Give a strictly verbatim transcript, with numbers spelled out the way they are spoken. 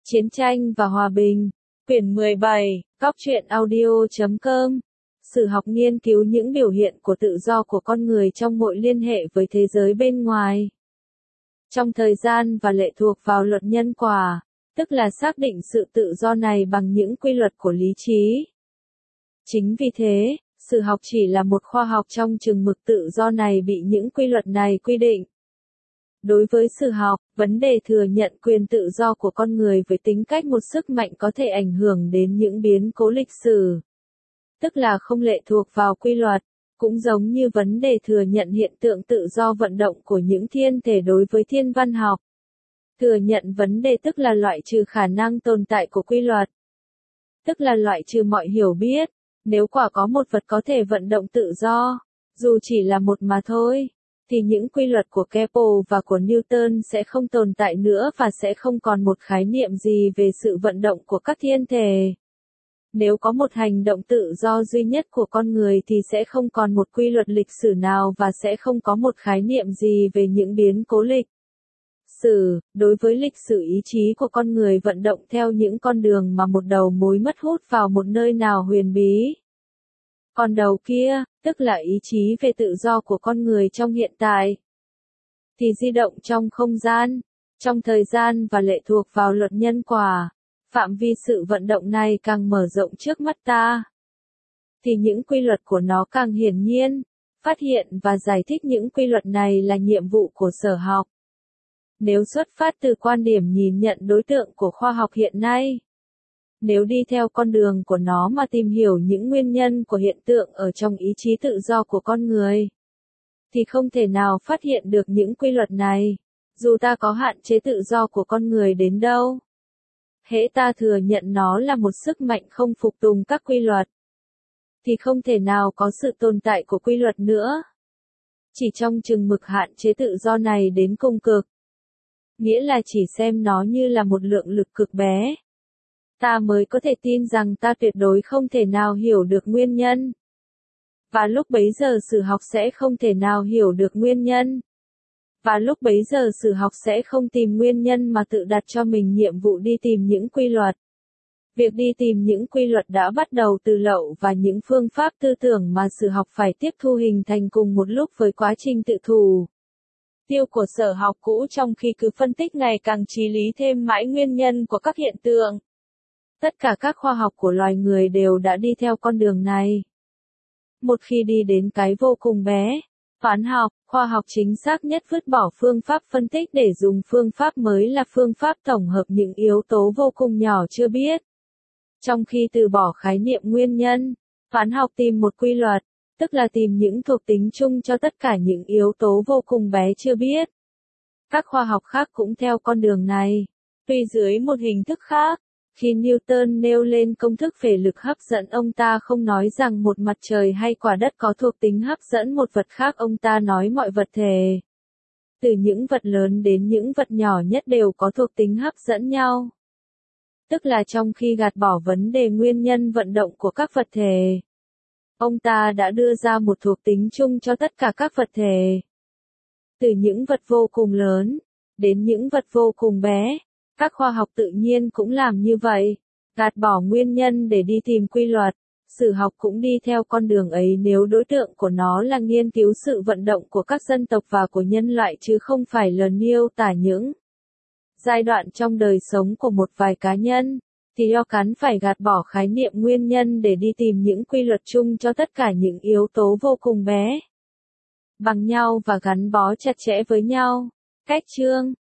Chiến tranh và hòa bình. Quyển mười bảy, Cóc truyện audio chấm com. Sử học nghiên cứu những biểu hiện của tự do của con người trong mọi liên hệ với thế giới bên ngoài. Trong thời gian và lệ thuộc vào luật nhân quả, tức là xác định sự tự do này bằng những quy luật của lý trí. Chính vì thế, sử học chỉ là một khoa học trong chừng mực tự do này bị những quy luật này quy định. Đối với sử học, vấn đề thừa nhận quyền tự do của con người với tính cách một sức mạnh có thể ảnh hưởng đến những biến cố lịch sử, tức là không lệ thuộc vào quy luật, cũng giống như vấn đề thừa nhận hiện tượng tự do vận động của những thiên thể đối với thiên văn học. Thừa nhận vấn đề tức là loại trừ khả năng tồn tại của quy luật, tức là loại trừ mọi hiểu biết. Nếu quả có một vật có thể vận động tự do, dù chỉ là một mà thôi, thì những quy luật của Kepler và của Newton sẽ không tồn tại nữa và sẽ không còn một khái niệm gì về sự vận động của các thiên thể. Nếu có một hành động tự do duy nhất của con người thì sẽ không còn một quy luật lịch sử nào và sẽ không có một khái niệm gì về những biến cố lịch sử. Đối với lịch sử, ý chí của con người vận động theo những con đường mà một đầu mối mất hút vào một nơi nào huyền bí. Còn đầu kia, tức là ý chí về tự do của con người trong hiện tại, thì di động trong không gian, trong thời gian và lệ thuộc vào luật nhân quả. Phạm vi sự vận động này càng mở rộng trước mắt ta, thì những quy luật của nó càng hiển nhiên. Phát hiện và giải thích những quy luật này là nhiệm vụ của sở học. Nếu xuất phát từ quan điểm nhìn nhận đối tượng của khoa học hiện nay, nếu đi theo con đường của nó mà tìm hiểu những nguyên nhân của hiện tượng ở trong ý chí tự do của con người, thì không thể nào phát hiện được những quy luật này, dù ta có hạn chế tự do của con người đến đâu. Hễ ta thừa nhận nó là một sức mạnh không phục tùng các quy luật, thì không thể nào có sự tồn tại của quy luật nữa. Chỉ trong chừng mực hạn chế tự do này đến cùng cực, nghĩa là chỉ xem nó như là một lượng lực cực bé, ta mới có thể tin rằng ta tuyệt đối không thể nào hiểu được nguyên nhân. Và lúc bấy giờ sử học sẽ không thể nào hiểu được nguyên nhân. Và lúc bấy giờ sử học sẽ không tìm nguyên nhân mà tự đặt cho mình nhiệm vụ đi tìm những quy luật. Việc đi tìm những quy luật đã bắt đầu từ lậu và những phương pháp tư tưởng mà sử học phải tiếp thu hình thành cùng một lúc với quá trình tự thủ tiêu của sở học cũ, trong khi cứ phân tích ngày càng chí lý thêm mãi nguyên nhân của các hiện tượng. Tất cả các khoa học của loài người đều đã đi theo con đường này. Một khi đi đến cái vô cùng bé, toán học, khoa học chính xác nhất vứt bỏ phương pháp phân tích để dùng phương pháp mới là phương pháp tổng hợp những yếu tố vô cùng nhỏ chưa biết. Trong khi từ bỏ khái niệm nguyên nhân, toán học tìm một quy luật, tức là tìm những thuộc tính chung cho tất cả những yếu tố vô cùng bé chưa biết. Các khoa học khác cũng theo con đường này, tuy dưới một hình thức khác. Khi Newton nêu lên công thức về lực hấp dẫn, ông ta không nói rằng một mặt trời hay quả đất có thuộc tính hấp dẫn một vật khác, ông ta nói mọi vật thể, từ những vật lớn đến những vật nhỏ nhất, đều có thuộc tính hấp dẫn nhau. Tức là trong khi gạt bỏ vấn đề nguyên nhân vận động của các vật thể, ông ta đã đưa ra một thuộc tính chung cho tất cả các vật thể. Từ những vật vô cùng lớn đến những vật vô cùng bé. Các khoa học tự nhiên cũng làm như vậy, gạt bỏ nguyên nhân để đi tìm quy luật. Sử học cũng đi theo con đường ấy nếu đối tượng của nó là nghiên cứu sự vận động của các dân tộc và của nhân loại, chứ không phải là miêu tả những giai đoạn trong đời sống của một vài cá nhân, thì do cắn phải gạt bỏ khái niệm nguyên nhân để đi tìm những quy luật chung cho tất cả những yếu tố vô cùng bé, bằng nhau và gắn bó chặt chẽ với nhau. Cách chương